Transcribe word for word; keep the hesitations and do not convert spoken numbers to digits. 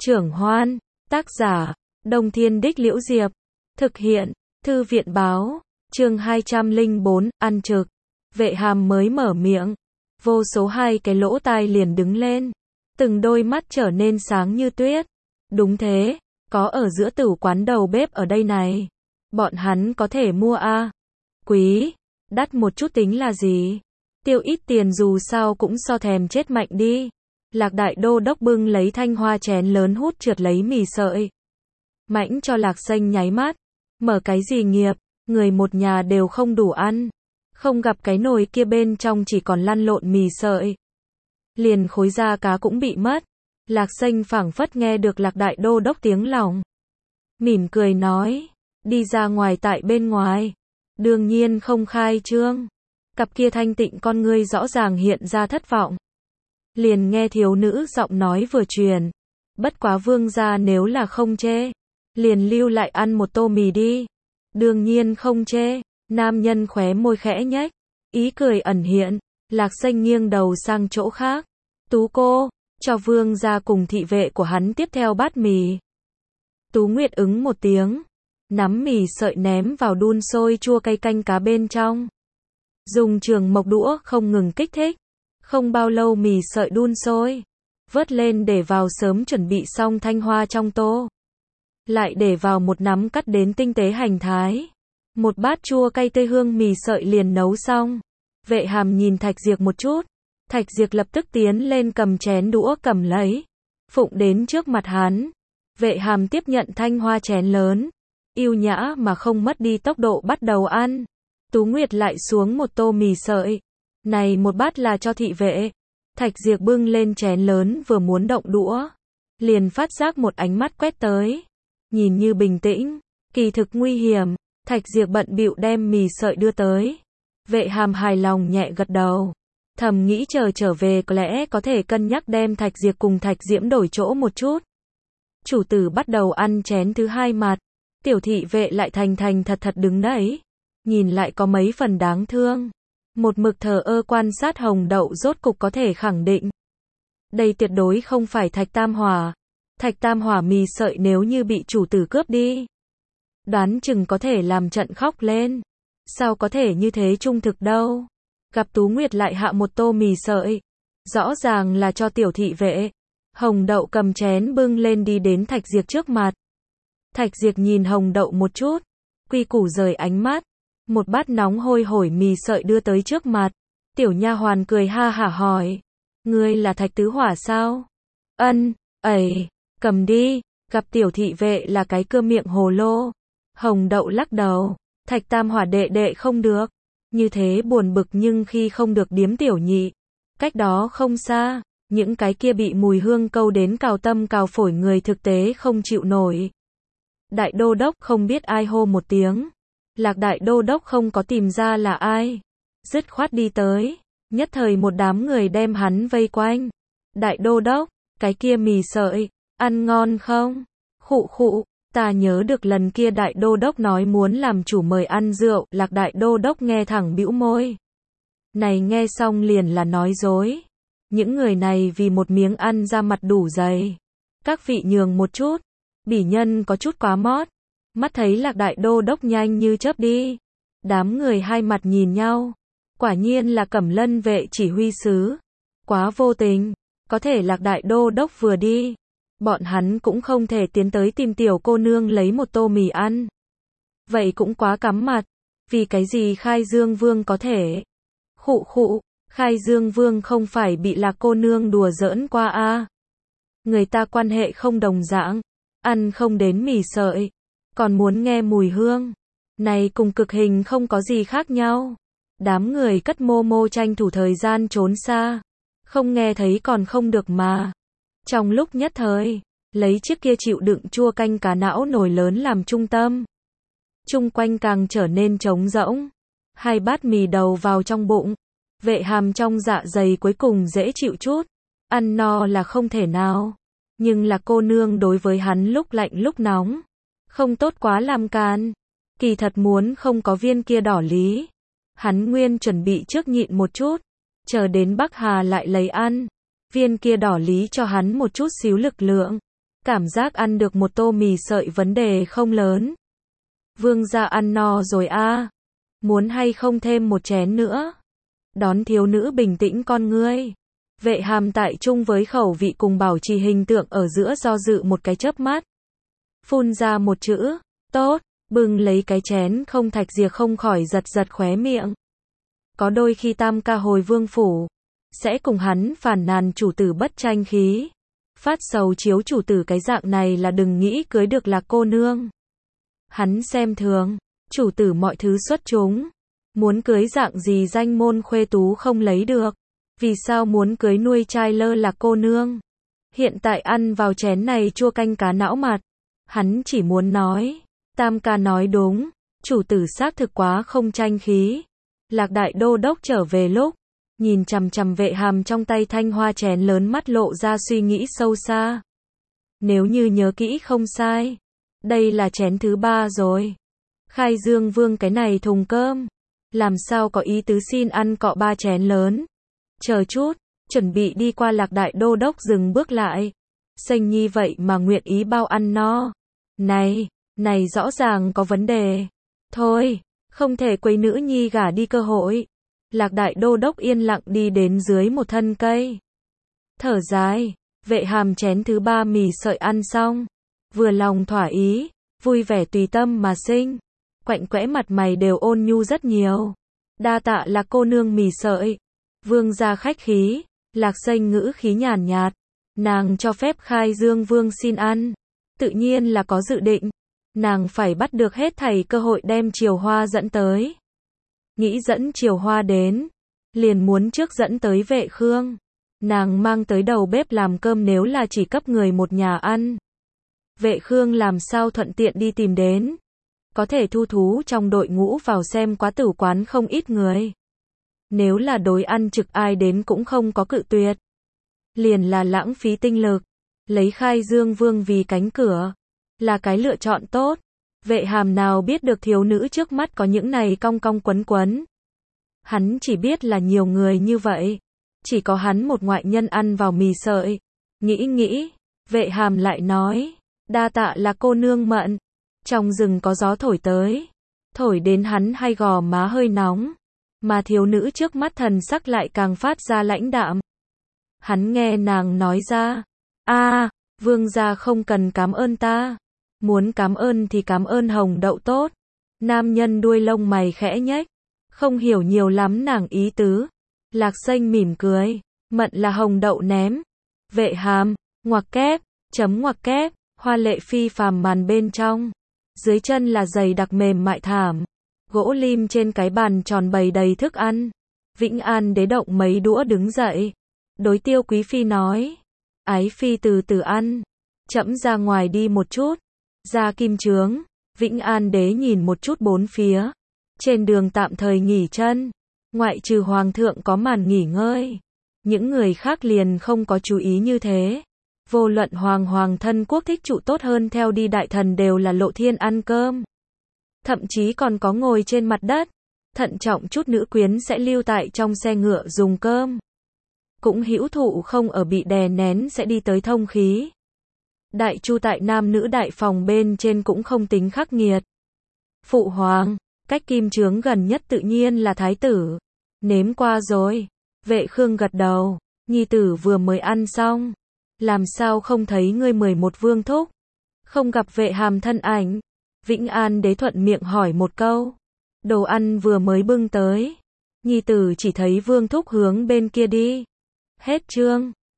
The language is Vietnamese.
Trưởng Hoan, tác giả, Đông Thiên Đích Liễu Diệp, thực hiện, Thư viện báo, chương hai trăm lẻ bốn, ăn trực. Vệ Hàm mới mở miệng, vô số hai cái lỗ tai liền đứng lên, từng đôi mắt trở nên sáng như tuyết. Đúng thế, có ở giữa tửu quán đầu bếp ở đây này. Bọn hắn có thể mua a à? Quý, đắt một chút tính là gì? Tiêu ít tiền dù sao cũng so thèm chết mạnh đi. Lạc Đại Đô Đốc bưng lấy thanh hoa chén lớn hút trượt lấy mì sợi. Mãnh cho Lạc Xanh nháy mắt. Mở cái gì nghiệp, người một nhà đều không đủ ăn. Không gặp cái nồi kia bên trong chỉ còn lăn lộn mì sợi. Liền khối da cá cũng bị mất. Lạc Xanh phảng phất nghe được Lạc Đại Đô Đốc tiếng lòng. Mỉm cười nói, đi ra ngoài tại bên ngoài. Đương nhiên không khai trương. Cặp kia thanh tịnh con ngươi rõ ràng hiện ra thất vọng. Liền nghe thiếu nữ giọng nói vừa truyền. Bất quá vương gia nếu là không chê, liền lưu lại ăn một tô mì đi. Đương nhiên không chê. Nam nhân khóe môi khẽ nhếch, ý cười ẩn hiện. Lạc Xanh nghiêng đầu sang chỗ khác. Tú cô, cho vương gia cùng thị vệ của hắn tiếp theo bát mì. Tú Nguyệt ứng một tiếng, nắm mì sợi ném vào đun sôi chua cay canh cá bên trong. Dùng trường mộc đũa không ngừng kích thích. Không bao lâu mì sợi đun sôi, vớt lên để vào sớm chuẩn bị xong thanh hoa trong tô. Lại để vào một nắm cắt đến tinh tế hành thái. Một bát chua cay tươi hương mì sợi liền nấu xong. Vệ Hàm nhìn Thạch Diệp một chút. Thạch Diệp lập tức tiến lên cầm chén đũa cầm lấy. Phụng đến trước mặt hắn. Vệ Hàm tiếp nhận thanh hoa chén lớn. Yêu nhã mà không mất đi tốc độ bắt đầu ăn. Tú Nguyệt lại xuống một tô mì sợi. Này một bát là cho thị vệ. Thạch Diệp bưng lên chén lớn vừa muốn động đũa. Liền phát giác một ánh mắt quét tới. Nhìn như bình tĩnh, kỳ thực nguy hiểm. Thạch Diệp bận bịu đem mì sợi đưa tới. Vệ Hàm hài lòng nhẹ gật đầu. Thầm nghĩ chờ trở về có lẽ có thể cân nhắc đem Thạch Diệp cùng Thạch Diễm đổi chỗ một chút. Chủ tử bắt đầu ăn chén thứ hai mặt. Tiểu thị vệ lại thành thành thật thật đứng đấy. Nhìn lại có mấy phần đáng thương. Một mực thờ ơ quan sát Hồng Đậu rốt cục có thể khẳng định. Đây tuyệt đối không phải Thạch Tam Hỏa. Thạch Tam Hỏa mì sợi nếu như bị chủ tử cướp đi, đoán chừng có thể làm trận khóc lên. Sao có thể như thế trung thực đâu. Gặp Tú Nguyệt lại hạ một tô mì sợi. Rõ ràng là cho tiểu thị vệ. Hồng Đậu cầm chén bưng lên đi đến Thạch Diệp trước mặt. Thạch Diệp nhìn Hồng Đậu một chút. Quy củ rời ánh mắt. Một bát nóng hôi hổi mì sợi đưa tới trước mặt. Tiểu nha hoàn cười ha hả hỏi. Ngươi là Thạch Tứ Hỏa sao? Ân, ẩy, cầm đi. Gặp tiểu thị vệ là cái cưa miệng hồ lô. Hồng Đậu lắc đầu. Thạch Tam Hỏa đệ đệ không được. Như thế buồn bực nhưng khi không được điếm tiểu nhị. Cách đó không xa. Những cái kia bị mùi hương câu đến cào tâm cào phổi người thực tế không chịu nổi. Đại Đô Đốc không biết ai hô một tiếng. Lạc Đại Đô Đốc không có tìm ra là ai. Dứt khoát đi tới. Nhất thời một đám người đem hắn vây quanh. Đại Đô Đốc, cái kia mì sợi, ăn ngon không? Khụ khụ, ta nhớ được lần kia Đại Đô Đốc nói muốn làm chủ mời ăn rượu. Lạc Đại Đô Đốc nghe thẳng bĩu môi. Này nghe xong liền là nói dối. Những người này vì một miếng ăn ra mặt đủ dày. Các vị nhường một chút. Bỉ nhân có chút quá mót. Mắt thấy Lạc Đại Đô Đốc nhanh như chớp đi. Đám người hai mặt nhìn nhau. Quả nhiên là Cẩm Lân vệ chỉ huy sứ. Quá vô tình. Có thể Lạc Đại Đô Đốc vừa đi. Bọn hắn cũng không thể tiến tới tìm tiểu cô nương lấy một tô mì ăn. Vậy cũng quá cắm mặt. Vì cái gì Khai Dương Vương có thể? Khụ khụ, Khai Dương Vương không phải bị Lạc cô nương đùa giỡn qua a à? Người ta quan hệ không đồng dạng. Ăn không đến mì sợi. Còn muốn nghe mùi hương. Này cùng cực hình không có gì khác nhau. Đám người cất mô mô tranh thủ thời gian trốn xa. Không nghe thấy còn không được mà. Trong lúc nhất thời, lấy chiếc kia chịu đựng chua canh cá não nồi lớn làm trung tâm. Chung quanh càng trở nên trống rỗng. Hai bát mì đầu vào trong bụng. Vệ Hàm trong dạ dày cuối cùng dễ chịu chút. Ăn no là không thể nào. Nhưng là cô nương đối với hắn lúc lạnh lúc nóng. Không tốt quá làm can. Kỳ thật muốn không có viên kia đỏ lý. Hắn nguyên chuẩn bị trước nhịn một chút. Chờ đến Bắc Hà lại lấy ăn. Viên kia đỏ lý cho hắn một chút xíu lực lượng. Cảm giác ăn được một tô mì sợi vấn đề không lớn. Vương gia ăn no rồi a, à. Muốn hay không thêm một chén nữa? Đón thiếu nữ bình tĩnh con ngươi. Vệ Hàm tại chung với khẩu vị cùng bảo trì hình tượng ở giữa do dự một cái chớp mắt. Phun ra một chữ, tốt, bưng lấy cái chén không thạch dìa không khỏi giật giật khóe miệng. Có đôi khi Tam ca hồi vương phủ, sẽ cùng hắn phàn nàn chủ tử bất tranh khí. Phát sầu chiếu chủ tử cái dạng này là đừng nghĩ cưới được là cô nương. Hắn xem thường, chủ tử mọi thứ xuất chúng. Muốn cưới dạng gì danh môn khuê tú không lấy được. Vì sao muốn cưới nuôi trai lơ là cô nương? Hiện tại ăn vào chén này chua canh cá não mặt. Hắn chỉ muốn nói, Tam ca nói đúng, chủ tử xác thực quá không tranh khí. Lạc đại đô đốc trở về lúc, nhìn chằm chằm Vệ Hàm trong tay thanh hoa chén lớn mắt lộ ra suy nghĩ sâu xa. Nếu như nhớ kỹ không sai, đây là chén thứ ba rồi. Khai Dương Vương cái này thùng cơm, làm sao có ý tứ xin ăn cọ ba chén lớn. Chờ chút, chuẩn bị đi qua Lạc đại đô đốc dừng bước lại. Xanh nhi vậy mà nguyện ý bao ăn no. Này, này rõ ràng có vấn đề. Thôi, không thể quấy nữ nhi gả đi cơ hội. Lạc đại đô đốc yên lặng đi đến dưới một thân cây. Thở dài, Vệ Hàm chén thứ ba mì sợi ăn xong. Vừa lòng thỏa ý, vui vẻ tùy tâm mà sinh. Quạnh quẽ mặt mày đều ôn nhu rất nhiều. Đa tạ là cô nương mì sợi. Vương gia khách khí, Lạc Xanh ngữ khí nhàn nhạt. Nàng cho phép Khai Dương Vương xin ăn. Tự nhiên là có dự định. Nàng phải bắt được hết thảy cơ hội đem Triều Hoa dẫn tới. Nghĩ dẫn Triều Hoa đến, liền muốn trước dẫn tới Vệ Khương. Nàng mang tới đầu bếp làm cơm nếu là chỉ cấp người một nhà ăn. Vệ Khương làm sao thuận tiện đi tìm đến. Có thể thu thú trong đội ngũ vào xem quá tử quán không ít người. Nếu là đối ăn trực ai đến cũng không có cự tuyệt. Liền là lãng phí tinh lực. Lấy Khai Dương Vương vì cánh cửa. Là cái lựa chọn tốt. Vệ Hàm nào biết được thiếu nữ trước mắt có những này cong cong quấn quấn. Hắn chỉ biết là nhiều người như vậy. Chỉ có hắn một ngoại nhân ăn vào mì sợi. Nghĩ nghĩ, Vệ Hàm lại nói. Đa tạ là cô nương mận. Trong rừng có gió thổi tới. Thổi đến hắn hay gò má hơi nóng. Mà thiếu nữ trước mắt thần sắc lại càng phát ra lãnh đạm. Hắn nghe nàng nói ra. a vương gia không cần cảm ơn ta. Muốn cảm ơn thì cảm ơn hồng đậu tốt. Nam nhân đuôi lông mày khẽ nhếch. Không hiểu nhiều lắm nàng ý tứ. Lạc Xanh mỉm cười. Mận là hồng đậu ném. Vệ Hàm, ngoặc kép, chấm ngoặc kép, hoa lệ phi phàm màn bên trong. Dưới chân là giày đặc mềm mại thảm. Gỗ lim trên cái bàn tròn bày đầy thức ăn. Vĩnh An đế động mấy đũa đứng dậy. Đối Tiêu Quý Phi nói. Ái Phi từ từ ăn. Chẫm ra ngoài đi một chút. Ra kim trướng. Vĩnh An đế nhìn một chút bốn phía. Trên đường tạm thời nghỉ chân. Ngoại trừ hoàng thượng có màn nghỉ ngơi. Những người khác liền không có chú ý như thế. Vô luận hoàng hoàng thân quốc thích trụ tốt hơn theo đi đại thần đều là lộ thiên ăn cơm. Thậm chí còn có ngồi trên mặt đất. Thận trọng chút nữ quyến sẽ lưu tại trong xe ngựa dùng cơm. Cũng hữu thụ không ở bị đè nén sẽ đi tới thông khí. Đại chu tại nam nữ đại phòng bên trên cũng không tính khắc nghiệt. Phụ hoàng, cách kim trướng gần nhất tự nhiên là thái tử. Nếm qua rồi. Vệ Khương gật đầu. Nhi tử vừa mới ăn xong. Làm sao không thấy ngươi mười một vương thúc? Không gặp Vệ Hàm thân ảnh. Vĩnh An đế thuận miệng hỏi một câu. Đồ ăn vừa mới bưng tới. Nhi tử chỉ thấy vương thúc hướng bên kia đi. Hết chương.